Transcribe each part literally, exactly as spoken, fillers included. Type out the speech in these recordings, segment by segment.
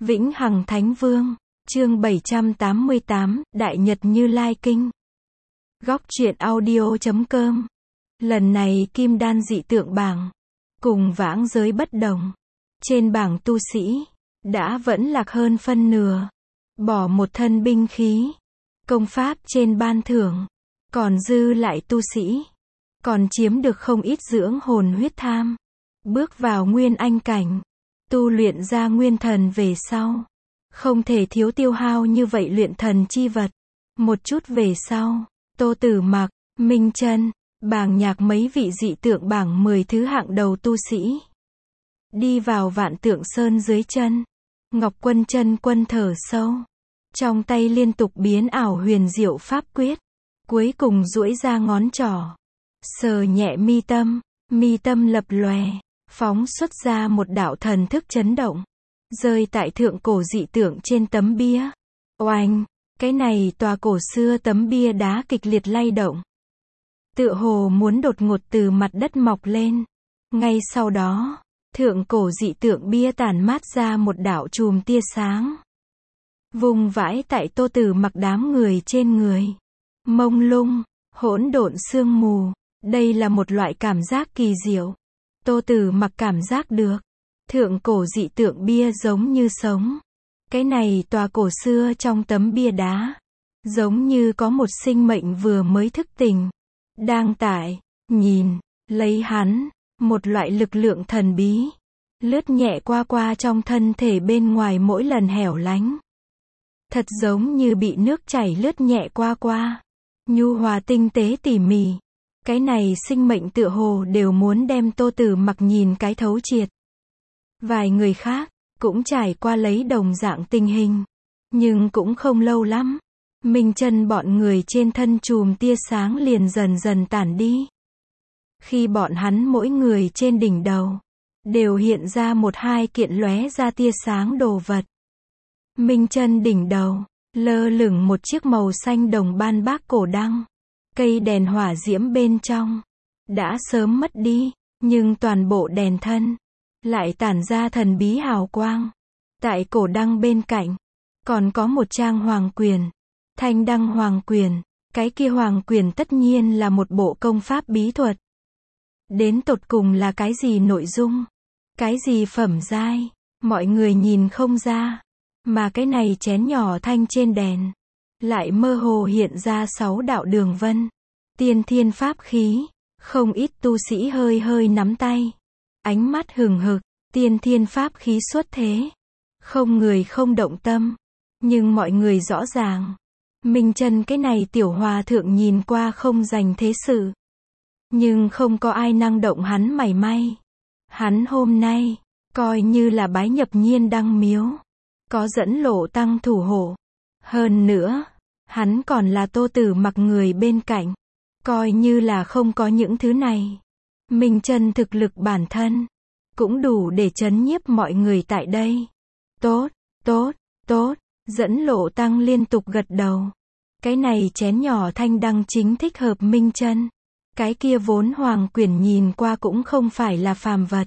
Vĩnh Hằng Thánh Vương, chương bảy trăm tám mươi tám, Đại Nhật Như Lai Kinh. Góc truyện audio chấm com. Lần này Kim Đan dị tượng bảng, cùng vãng giới bất đồng. Trên bảng tu sĩ, đã vẫn lạc hơn phân nửa. Bỏ một thân binh khí, công pháp trên ban thưởng, còn dư lại tu sĩ. Còn chiếm được không ít dưỡng hồn huyết tham. Bước vào nguyên anh cảnh, tu luyện ra nguyên thần về sau. Không thể thiếu tiêu hao như vậy luyện thần chi vật. Một chút về sau, Tô Tử Mặc, Minh Chân, Bàng Nhạc mấy vị dị tượng bảng mười thứ hạng đầu tu sĩ. Đi vào Vạn Tượng Sơn dưới chân. Ngọc Quân Chân Quân thở sâu. Trong tay liên tục biến ảo huyền diệu pháp quyết. Cuối cùng duỗi ra ngón trỏ. Sờ nhẹ mi tâm, mi tâm lập lòe. Phóng xuất ra một đạo thần thức chấn động. Rơi tại thượng cổ dị tượng trên tấm bia. Oanh! Cái này tòa cổ xưa tấm bia đá kịch liệt lay động. Tựa hồ muốn đột ngột từ mặt đất mọc lên. Ngay sau đó, thượng cổ dị tượng bia tản mát ra một đạo chùm tia sáng. Vùng vãi tại Tô Tử Mặc đám người trên người. Mông lung, hỗn độn sương mù. Đây là một loại cảm giác kỳ diệu. Tô Tử Mặc cảm giác được. Thượng cổ dị tượng bia giống như sống. Cái này tòa cổ xưa trong tấm bia đá. Giống như có một sinh mệnh vừa mới thức tỉnh. Đang tại, nhìn, lấy hắn, một loại lực lượng thần bí. Lướt nhẹ qua qua trong thân thể bên ngoài mỗi lần hẻo lánh. Thật giống như bị nước chảy lướt nhẹ qua qua. Nhu hòa tinh tế tỉ mỉ. Cái này sinh mệnh tựa hồ đều muốn đem Tô Tử Mặc nhìn cái thấu triệt. Vài người khác, cũng trải qua lấy đồng dạng tình hình. Nhưng cũng không lâu lắm. Minh Chân bọn người trên thân chùm tia sáng liền dần dần tản đi. Khi bọn hắn mỗi người trên đỉnh đầu, đều hiện ra một hai kiện lóe ra tia sáng đồ vật. Minh Chân đỉnh đầu, lơ lửng một chiếc màu xanh đồng ban bác cổ đăng. Cây đèn hỏa diễm bên trong, đã sớm mất đi, nhưng toàn bộ đèn thân, lại tản ra thần bí hào quang. Tại cổ đăng bên cạnh, còn có một trang hoàng quyền. Thanh đăng hoàng quyền, cái kia hoàng quyền tất nhiên là một bộ công pháp bí thuật. Đến tột cùng là cái gì nội dung? Cái gì phẩm giai? Mọi người nhìn không ra. Mà cái này chén nhỏ thanh trên đèn, lại mơ hồ hiện ra sáu đạo đường vân. Tiên thiên pháp khí. Không ít tu sĩ hơi hơi nắm tay. Ánh mắt hừng hực. Tiên thiên pháp khí xuất thế. Không người không động tâm. Nhưng mọi người rõ ràng. Minh Chân cái này tiểu hòa thượng nhìn qua không dành thế sự. Nhưng không có ai năng động hắn mảy may. Hắn hôm nay, coi như là bái nhập Nhiên Đăng miếu. Có dẫn lộ tăng thủ hộ. Hơn nữa, hắn còn là Tô Tử Mặc người bên cạnh. Coi như là không có những thứ này. Minh Chân thực lực bản thân, cũng đủ để trấn nhiếp mọi người tại đây. Tốt, tốt, tốt, dẫn lộ tăng liên tục gật đầu. Cái này chén nhỏ thanh đăng chính thích hợp Minh Chân. Cái kia vốn hoàng quyển nhìn qua cũng không phải là phàm vật.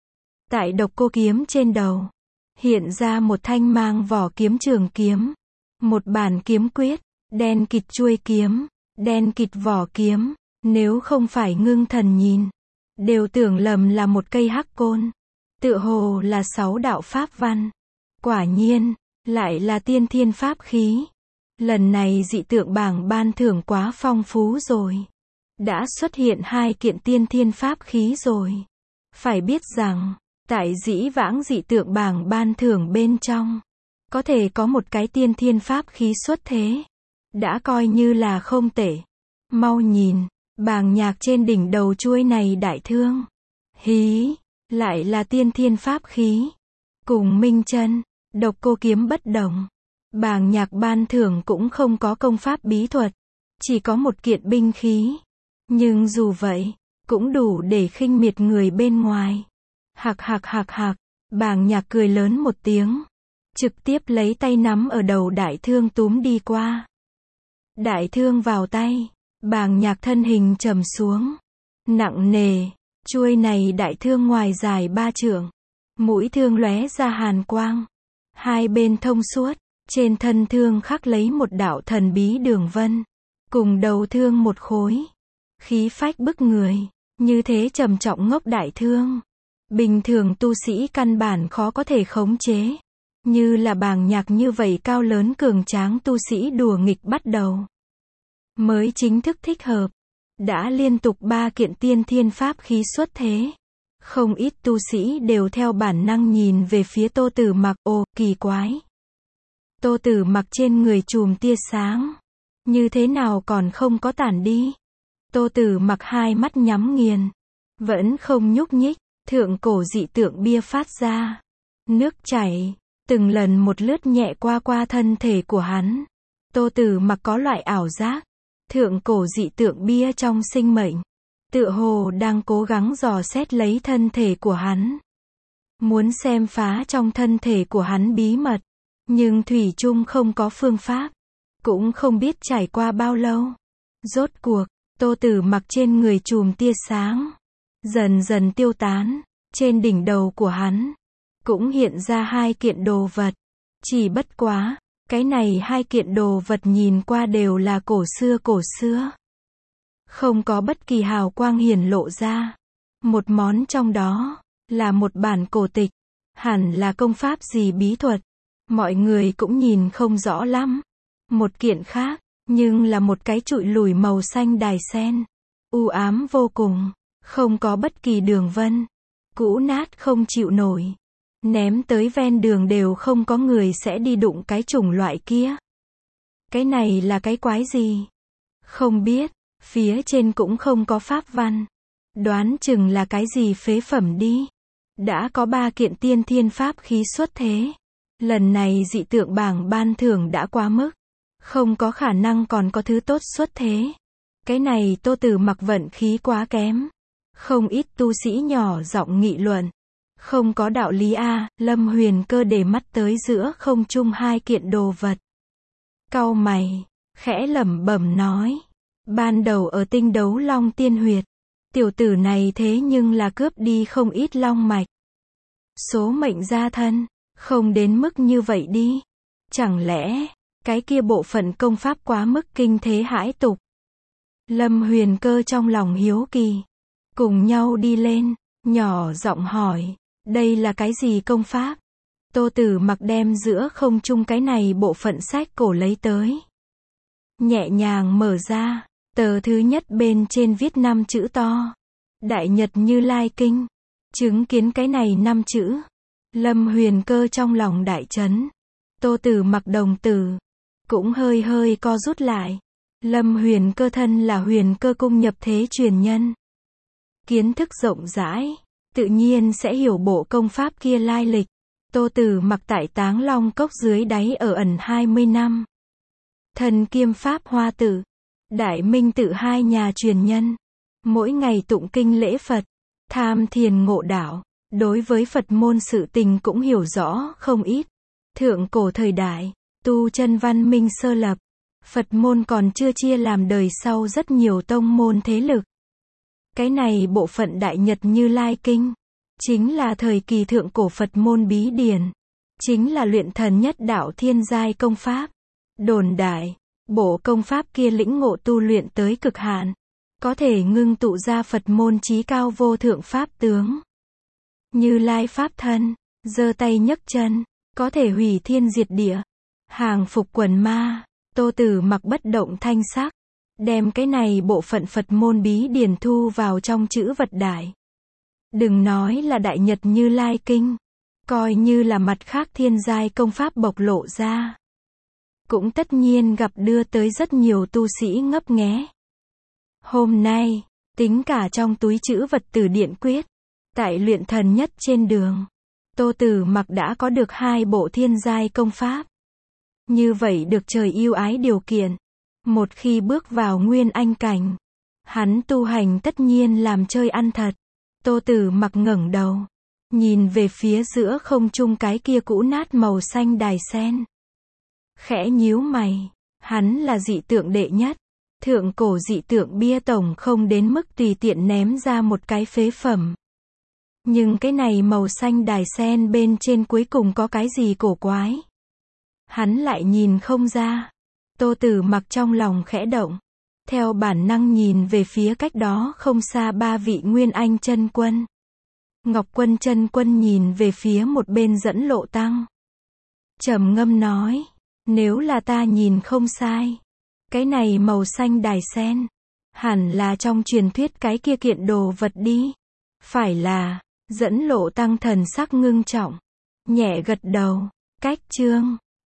Tại độc cô kiếm trên đầu, hiện ra một thanh mang vỏ kiếm trường kiếm. Một bản kiếm quyết, đen kịt chuôi kiếm, đen kịt vỏ kiếm. Nếu không phải ngưng thần nhìn, đều tưởng lầm là một cây hắc côn. Tựa hồ là sáu đạo pháp văn. Quả nhiên, lại là tiên thiên pháp khí. Lần này dị tượng bảng ban thưởng quá phong phú rồi. Đã xuất hiện hai kiện tiên thiên pháp khí rồi. Phải biết rằng, tại dĩ vãng dị tượng bảng ban thưởng bên trong, có thể có một cái tiên thiên pháp khí xuất thế. Đã coi như là không tệ. Mau nhìn, Bàng Nhạc trên đỉnh đầu chuôi này đại thương. Hí, lại là tiên thiên pháp khí. Cùng Minh Chân, độc cô kiếm bất đồng. Bàng Nhạc ban thưởng cũng không có công pháp bí thuật. Chỉ có một kiện binh khí. Nhưng dù vậy, cũng đủ để khinh miệt người bên ngoài. Hạc hạc hạc hạc, Bàng Nhạc cười lớn một tiếng. Trực tiếp lấy tay nắm ở đầu đại thương túm đi qua. Đại thương vào tay, Bàng Nhạc thân hình trầm xuống. Nặng nề, chuôi này đại thương ngoài dài ba trượng. Mũi thương lóe ra hàn quang. Hai bên thông suốt, trên thân thương khắc lấy một đạo thần bí đường vân, cùng đầu thương một khối. Khí phách bức người, như thế trầm trọng ngốc đại thương. Bình thường tu sĩ căn bản khó có thể khống chế. Như là bàng nhạc như vậy cao lớn cường tráng tu sĩ đùa nghịch bắt đầu. Mới chính thức thích hợp. Đã liên tục ba kiện tiên thiên pháp khí xuất thế. Không ít tu sĩ đều theo bản năng nhìn về phía Tô Tử Mặc, ồ, kỳ quái. Tô Tử Mặc trên người chùm tia sáng. Như thế nào còn không có tản đi. Tô Tử Mặc hai mắt nhắm nghiền. Vẫn không nhúc nhích, thượng cổ dị tượng bia phát ra. Nước chảy, từng lần một lướt nhẹ qua qua thân thể của hắn. Tô Tử Mặc có loại ảo giác. Thượng cổ dị tượng bia trong sinh mệnh. Tựa hồ đang cố gắng dò xét lấy thân thể của hắn. Muốn xem phá trong thân thể của hắn bí mật. Nhưng thủy chung không có phương pháp. Cũng không biết trải qua bao lâu. Rốt cuộc, Tô Tử Mặc trên người chùm tia sáng. Dần dần tiêu tán. Trên đỉnh đầu của hắn. Cũng hiện ra hai kiện đồ vật. Chỉ bất quá. Cái này hai kiện đồ vật nhìn qua đều là cổ xưa cổ xưa. Không có bất kỳ hào quang hiển lộ ra. Một món trong đó, là một bản cổ tịch. Hẳn là công pháp gì bí thuật. Mọi người cũng nhìn không rõ lắm. Một kiện khác, nhưng là một cái trụi lùi màu xanh đài sen. U ám vô cùng, không có bất kỳ đường vân. Cũ nát không chịu nổi. Ném tới ven đường đều không có người sẽ đi đụng cái chủng loại kia. Cái này là cái quái gì? Không biết, phía trên cũng không có pháp văn. Đoán chừng là cái gì phế phẩm đi. Đã có ba kiện tiên thiên pháp khí xuất thế. Lần này dị tượng bảng ban thưởng đã quá mức. Không có khả năng còn có thứ tốt xuất thế. Cái này Tô Tử Mặc vận khí quá kém. Không ít tu sĩ nhỏ giọng nghị luận. Không có đạo lý a, Lâm Huyền Cơ để mắt tới giữa không trung hai kiện đồ vật. Cau mày, khẽ lẩm bẩm nói. Ban đầu ở tinh đấu long tiên huyệt. Tiểu tử này thế nhưng là cướp đi không ít long mạch. Số mệnh gia thân, không đến mức như vậy đi. Chẳng lẽ, cái kia bộ phận công pháp quá mức kinh thế hãi tục. Lâm Huyền Cơ trong lòng hiếu kỳ. Cùng nhau đi lên, nhỏ giọng hỏi. Đây là cái gì công pháp? Tô Tử Mặc đem giữa không trung cái này bộ phận sách cổ lấy tới. Nhẹ nhàng mở ra, tờ thứ nhất bên trên viết năm chữ to. Đại Nhật Như Lai Kinh. Chứng kiến cái này năm chữ. Lâm Huyền Cơ trong lòng đại chấn. Tô Tử Mặc đồng tử. Cũng hơi hơi co rút lại. Lâm Huyền Cơ thân là Huyền Cơ cung nhập thế truyền nhân. Kiến thức rộng rãi. Tự nhiên sẽ hiểu bộ công pháp kia lai lịch. Tô Tử Mặc tại Táng Long Cốc dưới đáy ở ẩn hai mươi năm. Thần kiêm pháp hoa tử. Đại Minh tự hai nhà truyền nhân. Mỗi ngày tụng kinh lễ Phật. Tham thiền ngộ đạo. Đối với Phật môn sự tình cũng hiểu rõ không ít. Thượng cổ thời đại. Tu chân văn minh sơ lập. Phật môn còn chưa chia làm đời sau rất nhiều tông môn thế lực. Cái này bộ phận Đại Nhật Như Lai Kinh. Chính là thời kỳ thượng cổ Phật môn bí điển. Chính là luyện thần nhất đạo thiên giai công pháp. Đồn đại, bộ công pháp kia lĩnh ngộ tu luyện tới cực hạn. Có thể ngưng tụ ra Phật môn chí cao vô thượng pháp tướng. Như Lai pháp thân, giơ tay nhấc chân, có thể hủy thiên diệt địa. Hàng phục quần ma. Tô Tử Mặc bất động thanh sắc. Đem cái này bộ phận Phật môn bí điển thu vào trong chữ vật đại. Đừng nói là Đại Nhật Như Lai Kinh. Coi như là mặt khác thiên giai công pháp bộc lộ ra. Cũng tất nhiên gặp đưa tới rất nhiều tu sĩ ngấp nghé. Hôm nay, tính cả trong túi chữ vật Tử Điện Quyết. Tại luyện thần nhất trên đường. Tô Tử Mặc đã có được hai bộ thiên giai công pháp. Như vậy được trời yêu ái điều kiện. Một khi bước vào nguyên anh cảnh. Hắn tu hành tất nhiên làm chơi ăn thật. Tô Tử Mặc ngẩng đầu. Nhìn về phía giữa không trung cái kia cũ nát màu xanh đài sen. Khẽ nhíu mày. Hắn là dị tượng đệ nhất. Thượng cổ dị tượng bia tổng không đến mức tùy tiện ném ra một cái phế phẩm. Nhưng cái này màu xanh đài sen bên trên cuối cùng có cái gì cổ quái? Hắn lại nhìn không ra. Tô Tử Mặc trong lòng khẽ động. Theo bản năng nhìn về phía cách đó không xa ba vị Nguyên Anh chân quân. Ngọc Quân chân quân nhìn về phía một bên Dẫn Lộ Tăng. Trầm ngâm nói, nếu là ta nhìn không sai, cái này màu xanh đài sen, hẳn là trong truyền thuyết cái kia kiện đồ vật đi. Phải là, Dẫn Lộ Tăng thần sắc ngưng trọng, nhẹ gật đầu, cách chương